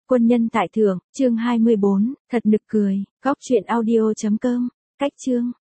Quân nhân tại thượng, chương 24, thật nực cười, góc truyện audio.com, cách chương.